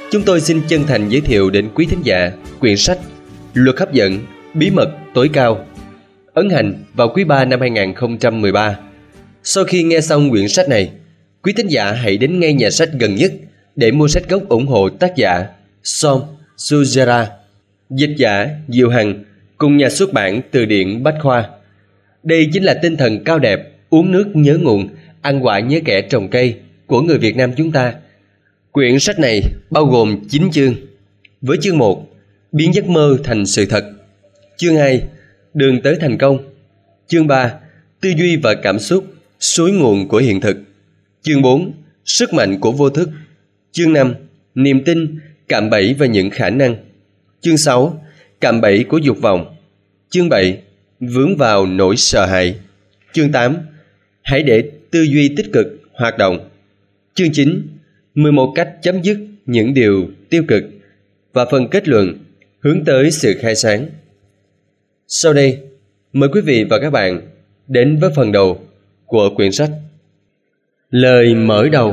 Chúng tôi xin chân thành giới thiệu đến quý thính giả quyển sách Luật hấp dẫn, bí mật tối cao, ấn hành vào quý 3 năm 2013. Sau khi nghe xong quyển sách này, quý thính giả hãy đến ngay nhà sách gần nhất để mua sách gốc ủng hộ tác giả Som Sujara, dịch giả Diệu Hằng cùng nhà xuất bản Từ điển Bách khoa. Đây chính là tinh thần cao đẹp, uống nước nhớ nguồn, ăn quả nhớ kẻ trồng cây của người Việt Nam chúng ta. Quyển sách này bao gồm 9 chương. Với chương 1, biến giấc mơ thành sự thật. Chương 2, đường tới thành công. Chương 3, tư duy và cảm xúc, suối nguồn của hiện thực. Chương 4, sức mạnh của vô thức. Chương 5, niềm tin, cạm bẫy và những khả năng. Chương 6, cạm bẫy của dục vọng. Chương 7, vướng vào nỗi sợ hãi. Chương 8, hãy để tư duy tích cực hoạt động. Chương 9, 11 cách chấm dứt những điều tiêu cực. Và phần kết luận, hướng tới sự khai sáng. Sau đây, mời quý vị và các bạn đến với phần đầu của quyển sách. Lời mở đầu.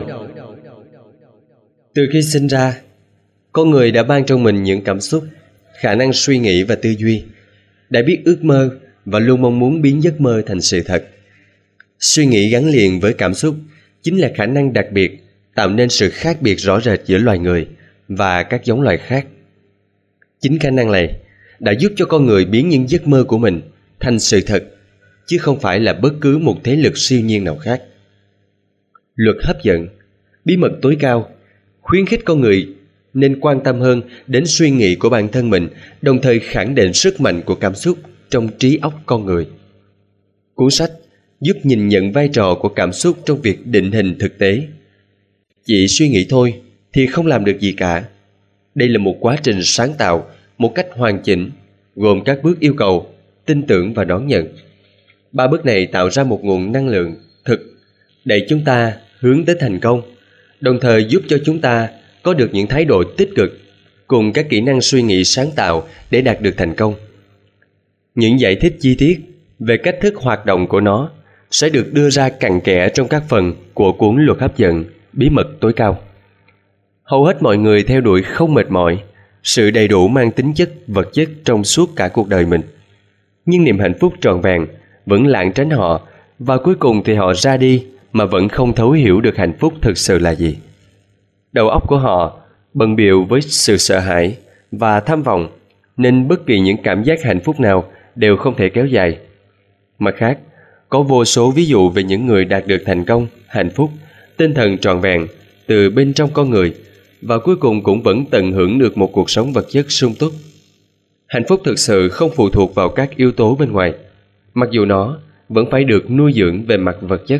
Từ khi sinh ra, con người đã mang trong mình những cảm xúc, khả năng suy nghĩ và tư duy, đã biết ước mơ và luôn mong muốn biến giấc mơ thành sự thật. Suy nghĩ gắn liền với cảm xúc chính là khả năng đặc biệt tạo nên sự khác biệt rõ rệt giữa loài người và các giống loài khác. Chính khả năng này đã giúp cho con người biến những giấc mơ của mình thành sự thật, chứ không phải là bất cứ một thế lực siêu nhiên nào khác. Luật hấp dẫn, bí mật tối cao, khuyến khích con người nên quan tâm hơn đến suy nghĩ của bản thân mình, đồng thời khẳng định sức mạnh của cảm xúc trong trí óc con người. Cuốn sách giúp nhìn nhận vai trò của cảm xúc trong việc định hình thực tế. Chỉ suy nghĩ thôi thì không làm được gì cả. Đây là một quá trình sáng tạo một cách hoàn chỉnh, gồm các bước yêu cầu, tin tưởng và đón nhận. 3 bước này tạo ra một nguồn năng lượng thực để chúng ta hướng tới thành công, đồng thời giúp cho chúng ta có được những thái độ tích cực cùng các kỹ năng suy nghĩ sáng tạo để đạt được thành công. Những giải thích chi tiết về cách thức hoạt động của nó sẽ được đưa ra cặn kẽ trong các phần của cuốn Luật hấp dẫn, bí mật tối cao. Hầu hết mọi người theo đuổi không mệt mỏi sự đầy đủ mang tính chất vật chất trong suốt cả cuộc đời mình, nhưng niềm hạnh phúc trọn vẹn vẫn lảng tránh họ, và cuối cùng thì họ ra đi mà vẫn không thấu hiểu được hạnh phúc thực sự là gì. Đầu óc của họ bận bịu với sự sợ hãi và tham vọng, nên bất kỳ những cảm giác hạnh phúc nào đều không thể kéo dài. Mặt khác, có vô số ví dụ về những người đạt được thành công, hạnh phúc, tinh thần trọn vẹn từ bên trong con người, và cuối cùng cũng vẫn tận hưởng được một cuộc sống vật chất sung túc. Hạnh phúc thực sự không phụ thuộc vào các yếu tố bên ngoài, mặc dù nó vẫn phải được nuôi dưỡng về mặt vật chất.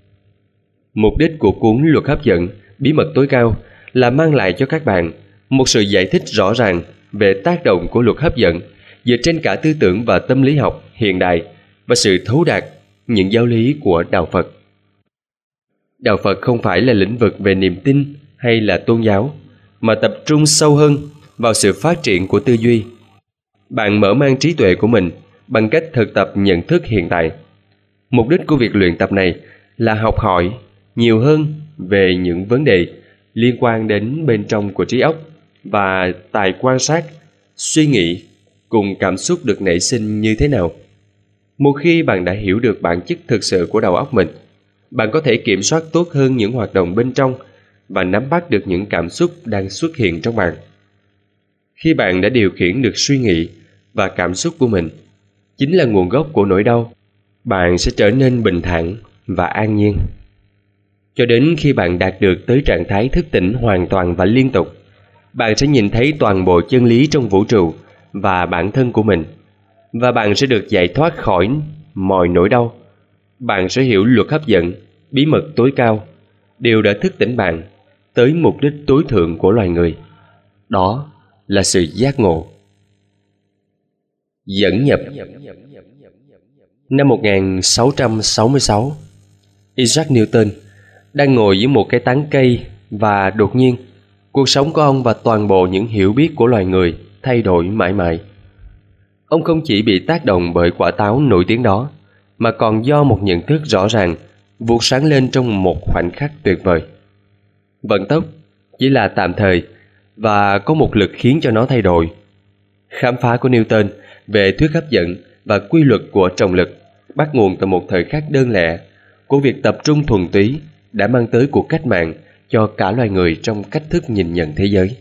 Mục đích của cuốn Luật hấp dẫn, bí mật tối cao là mang lại cho các bạn một sự giải thích rõ ràng về tác động của luật hấp dẫn dựa trên cả tư tưởng và tâm lý học hiện đại và sự thấu đạt những giáo lý của Đạo Phật. Đạo Phật không phải là lĩnh vực về niềm tin hay là tôn giáo, mà tập trung sâu hơn vào sự phát triển của tư duy. Bạn mở mang trí tuệ của mình bằng cách thực tập nhận thức hiện tại. Mục đích của việc luyện tập này là học hỏi nhiều hơn về những vấn đề liên quan đến bên trong của trí óc và tài quan sát, suy nghĩ cùng cảm xúc được nảy sinh như thế nào. Một khi bạn đã hiểu được bản chất thực sự của đầu óc mình, bạn có thể kiểm soát tốt hơn những hoạt động bên trong và nắm bắt được những cảm xúc đang xuất hiện trong bạn. Khi bạn đã điều khiển được suy nghĩ và cảm xúc của mình, chính là nguồn gốc của nỗi đau, bạn sẽ trở nên bình thản và an nhiên. Cho đến khi bạn đạt được tới trạng thái thức tỉnh hoàn toàn và liên tục, bạn sẽ nhìn thấy toàn bộ chân lý trong vũ trụ và bản thân của mình, và bạn sẽ được giải thoát khỏi mọi nỗi đau. Bạn sẽ hiểu luật hấp dẫn, bí mật tối cao, đều đã thức tỉnh bạn tới mục đích tối thượng của loài người. Đó là sự giác ngộ. Dẫn nhập. Năm 1666, Isaac Newton đang ngồi dưới một cái tán cây, và đột nhiên cuộc sống của ông và toàn bộ những hiểu biết của loài người thay đổi mãi mãi. Ông không chỉ bị tác động bởi quả táo nổi tiếng đó, mà còn do một nhận thức rõ ràng vụt sáng lên trong một khoảnh khắc tuyệt vời. Vận tốc chỉ là tạm thời, và có một lực khiến cho nó thay đổi. Khám phá của Newton về thuyết hấp dẫn và quy luật của trọng lực bắt nguồn từ một thời khắc đơn lẻ của việc tập trung thuần túy đã mang tới cuộc cách mạng cho cả loài người trong cách thức nhìn nhận thế giới.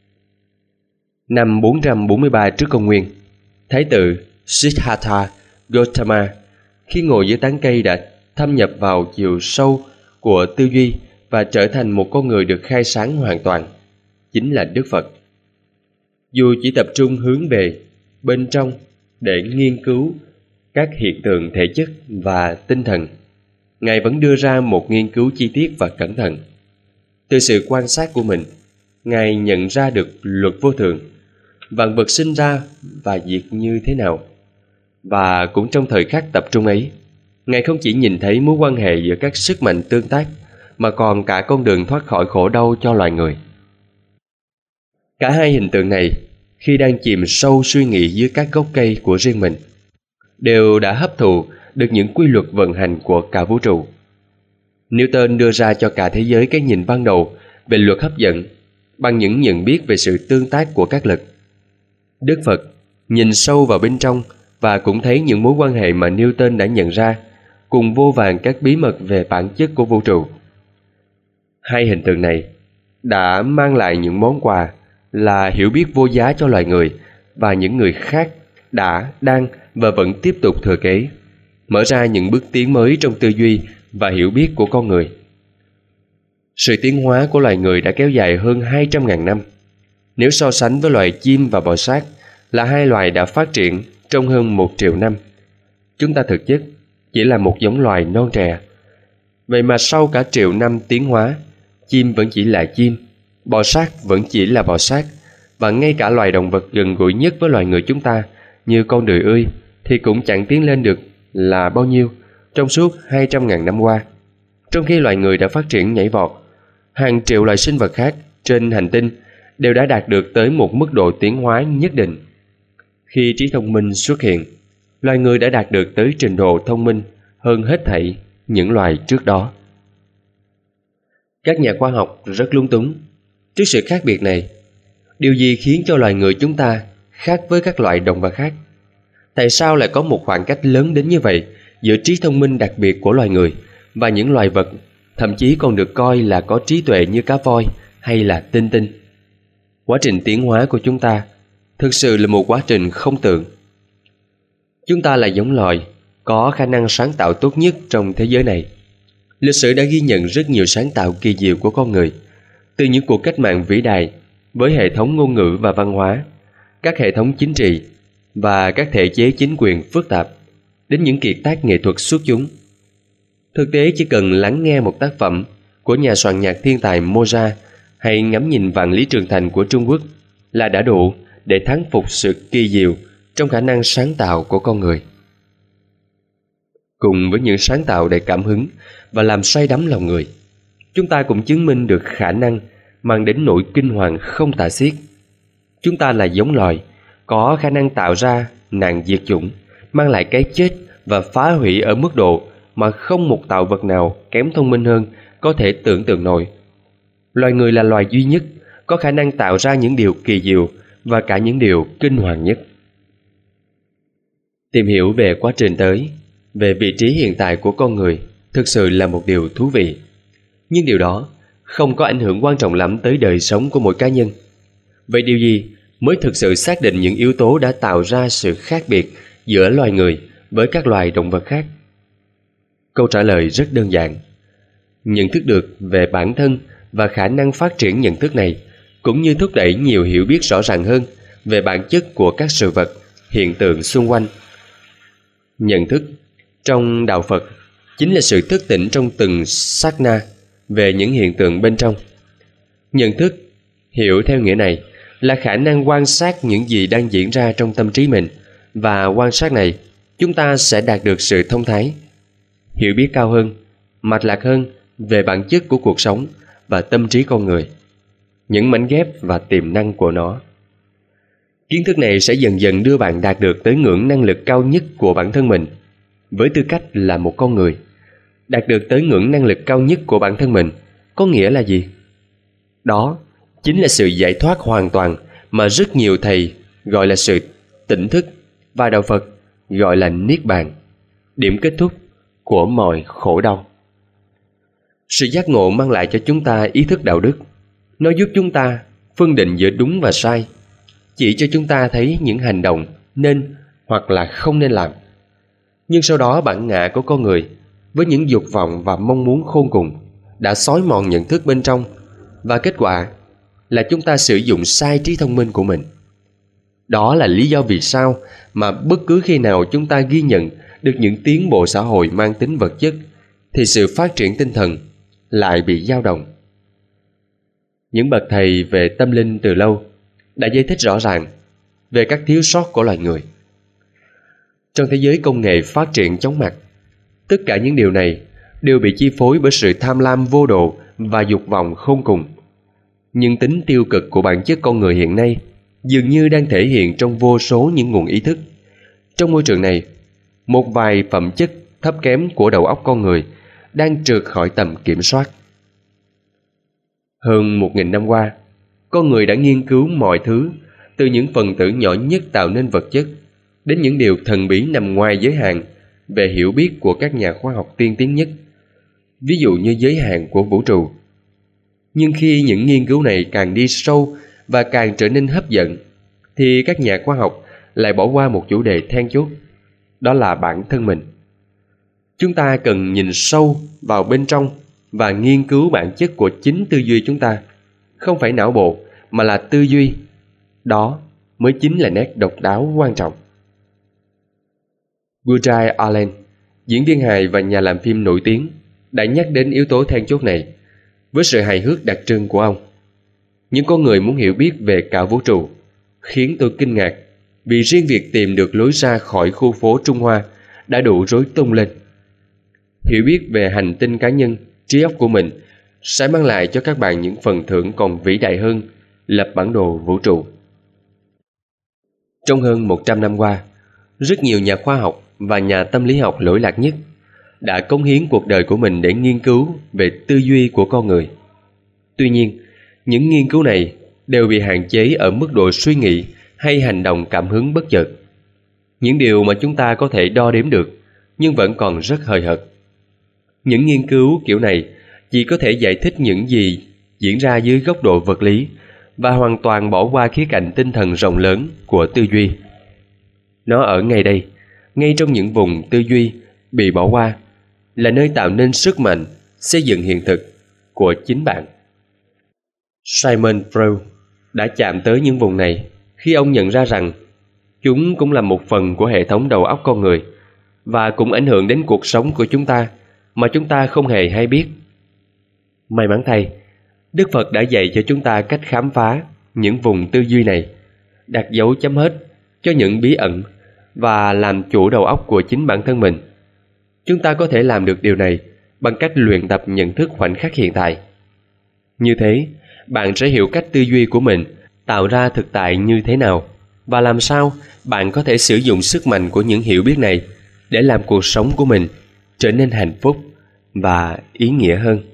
Năm 443 trước công nguyên, Thái tử Siddhartha Gautama khi ngồi dưới tán cây đã thâm nhập vào chiều sâu của tư duy và trở thành một con người được khai sáng hoàn toàn, chính là Đức Phật. Dù chỉ tập trung hướng về bên trong để nghiên cứu các hiện tượng thể chất và tinh thần, Ngài vẫn đưa ra một nghiên cứu chi tiết và cẩn thận. Từ sự quan sát của mình, Ngài nhận ra được luật vô thường, vạn vật sinh ra và diệt như thế nào. Và cũng trong thời khắc tập trung ấy, Ngài không chỉ nhìn thấy mối quan hệ giữa các sức mạnh tương tác, mà còn cả con đường thoát khỏi khổ đau cho loài người. Cả hai hình tượng này, khi đang chìm sâu suy nghĩ dưới các gốc cây của riêng mình, đều đã hấp thụ được những quy luật vận hành của cả vũ trụ. Newton đưa ra cho cả thế giới cái nhìn ban đầu về luật hấp dẫn bằng những nhận biết về sự tương tác của các lực. Đức Phật nhìn sâu vào bên trong và cũng thấy những mối quan hệ mà Newton đã nhận ra, cùng vô vàn các bí mật về bản chất của vũ trụ. Hai hình tượng này đã mang lại những món quà là hiểu biết vô giá cho loài người và những người khác đã, đang và vẫn tiếp tục thừa kế, mở ra những bước tiến mới trong tư duy và hiểu biết của con người. Sự tiến hóa của loài người đã kéo dài hơn 200.000 năm. Nếu so sánh với loài chim và bò sát là hai loài đã phát triển trong hơn 1 triệu năm, chúng ta thực chất chỉ là một giống loài non trẻ. Vậy mà sau cả triệu năm tiến hóa, chim vẫn chỉ là chim, bò sát vẫn chỉ là bò sát, và ngay cả loài động vật gần gũi nhất với loài người chúng ta như con đười ươi thì cũng chẳng tiến lên được là bao nhiêu trong suốt 200.000 năm qua. Trong khi loài người đã phát triển nhảy vọt, hàng triệu loài sinh vật khác trên hành tinh đều đã đạt được tới một mức độ tiến hóa nhất định. Khi trí thông minh xuất hiện, loài người đã đạt được tới trình độ thông minh hơn hết thảy những loài trước đó. Các nhà khoa học rất lung túng trước sự khác biệt này. Điều gì khiến cho loài người chúng ta khác với các loài động vật khác? Tại sao lại có một khoảng cách lớn đến như vậy giữa trí thông minh đặc biệt của loài người và những loài vật, thậm chí còn được coi là có trí tuệ như cá voi hay là tinh tinh? Quá trình tiến hóa của chúng ta thực sự là một quá trình không tưởng. Chúng ta là giống loài có khả năng sáng tạo tốt nhất trong thế giới này. Lịch sử đã ghi nhận rất nhiều sáng tạo kỳ diệu của con người, từ những cuộc cách mạng vĩ đại với hệ thống ngôn ngữ và văn hóa, các hệ thống chính trị và các thể chế chính quyền phức tạp, đến những kiệt tác nghệ thuật xuất chúng. Thực tế chỉ cần lắng nghe một tác phẩm của nhà soạn nhạc thiên tài Mozart hay ngắm nhìn vạn lý trường thành của Trung Quốc là đã đủ để thán phục sự kỳ diệu trong khả năng sáng tạo của con người. Cùng với những sáng tạo đầy cảm hứng và làm say đắm lòng người, chúng ta cũng chứng minh được khả năng mang đến nỗi kinh hoàng không tả xiết. Chúng ta là giống loài có khả năng tạo ra nạn diệt chủng, mang lại cái chết và phá hủy ở mức độ mà không một tạo vật nào kém thông minh hơn có thể tưởng tượng nổi. Loài người là loài duy nhất có khả năng tạo ra những điều kỳ diệu và cả những điều kinh hoàng nhất. Tìm hiểu về quá trình tới, về vị trí hiện tại của con người thực sự là một điều thú vị. Nhưng điều đó không có ảnh hưởng quan trọng lắm tới đời sống của mỗi cá nhân. Vậy điều gì mới thực sự xác định những yếu tố đã tạo ra sự khác biệt giữa loài người với các loài động vật khác? Câu trả lời rất đơn giản. Nhận thức được về bản thân và khả năng phát triển nhận thức này cũng như thúc đẩy nhiều hiểu biết rõ ràng hơn về bản chất của các sự vật, hiện tượng xung quanh. Nhận thức trong đạo Phật chính là sự thức tỉnh trong từng sát na về những hiện tượng bên trong. Nhận thức, hiểu theo nghĩa này, là khả năng quan sát những gì đang diễn ra trong tâm trí mình, và quan sát này chúng ta sẽ đạt được sự thông thái, hiểu biết cao hơn, mạch lạc hơn về bản chất của cuộc sống và tâm trí con người, những mảnh ghép và tiềm năng của nó. Kiến thức này sẽ dần dần đưa bạn đạt được tới ngưỡng năng lực cao nhất của bản thân mình với tư cách là một con người. Đạt được tới ngưỡng năng lực cao nhất của bản thân mình có nghĩa là gì? Đó chính là sự giải thoát hoàn toàn mà rất nhiều thầy gọi là sự tỉnh thức và đạo Phật gọi là Niết Bàn, điểm kết thúc của mọi khổ đau. Sự giác ngộ mang lại cho chúng ta ý thức đạo đức. Nó giúp chúng ta phân định giữa đúng và sai, chỉ cho chúng ta thấy những hành động nên hoặc là không nên làm. Nhưng sau đó bản ngã của con người với những dục vọng và mong muốn khôn cùng đã xói mòn nhận thức bên trong, và kết quả là chúng ta sử dụng sai trí thông minh của mình. Đó là lý do vì sao mà bất cứ khi nào chúng ta ghi nhận được những tiến bộ xã hội mang tính vật chất thì sự phát triển tinh thần lại bị dao động. Những bậc thầy về tâm linh từ lâu đã giải thích rõ ràng về các thiếu sót của loài người. Trong thế giới công nghệ phát triển chóng mặt, tất cả những điều này đều bị chi phối bởi sự tham lam vô độ và dục vọng khôn cùng. Nhưng tính tiêu cực của bản chất con người hiện nay dường như đang thể hiện trong vô số những nguồn ý thức. Trong môi trường này, một vài phẩm chất thấp kém của đầu óc con người đang trượt khỏi tầm kiểm soát. Hơn 1.000 năm qua, con người đã nghiên cứu mọi thứ, từ những phần tử nhỏ nhất tạo nên vật chất đến những điều thần bí nằm ngoài giới hạn về hiểu biết của các nhà khoa học tiên tiến nhất, ví dụ như giới hạn của vũ trụ. Nhưng khi những nghiên cứu này càng đi sâu và càng trở nên hấp dẫn, thì các nhà khoa học lại bỏ qua một chủ đề then chốt, đó là bản thân mình. Chúng ta cần nhìn sâu vào bên trong và nghiên cứu bản chất của chính tư duy chúng ta, không phải não bộ mà là tư duy. Đó mới chính là nét độc đáo quan trọng. Woody Allen, diễn viên hài và nhà làm phim nổi tiếng, đã nhắc đến yếu tố then chốt này với sự hài hước đặc trưng của ông. Những con người muốn hiểu biết về cả vũ trụ khiến tôi kinh ngạc, vì riêng việc tìm được lối ra khỏi khu phố Trung Hoa đã đủ rối tung lên. Hiểu biết về hành tinh cá nhân, trí óc của mình sẽ mang lại cho các bạn những phần thưởng còn vĩ đại hơn lập bản đồ vũ trụ. Trong hơn 100 năm qua, rất nhiều nhà khoa học và nhà tâm lý học lỗi lạc nhất đã cống hiến cuộc đời của mình để nghiên cứu về tư duy của con người. Tuy nhiên, những nghiên cứu này đều bị hạn chế ở mức độ suy nghĩ hay hành động cảm hứng bất chợt. Những điều mà chúng ta có thể đo đếm được nhưng vẫn còn rất hời hợt. Những nghiên cứu kiểu này chỉ có thể giải thích những gì diễn ra dưới góc độ vật lý và hoàn toàn bỏ qua khía cạnh tinh thần rộng lớn của tư duy. Nó ở ngay đây, ngay trong những vùng tư duy bị bỏ qua, là nơi tạo nên sức mạnh xây dựng hiện thực của chính bạn. Sigmund Freud đã chạm tới những vùng này khi ông nhận ra rằng chúng cũng là một phần của hệ thống đầu óc con người và cũng ảnh hưởng đến cuộc sống của chúng ta mà chúng ta không hề hay biết. May mắn thay, Đức Phật đã dạy cho chúng ta cách khám phá những vùng tư duy này, đặt dấu chấm hết cho những bí ẩn và làm chủ đầu óc của chính bản thân mình. Chúng ta có thể làm được điều này bằng cách luyện tập nhận thức khoảnh khắc hiện tại. Như thế, bạn sẽ hiểu cách tư duy của mình tạo ra thực tại như thế nào và làm sao bạn có thể sử dụng sức mạnh của những hiểu biết này để làm cuộc sống của mình trở nên hạnh phúc và ý nghĩa hơn.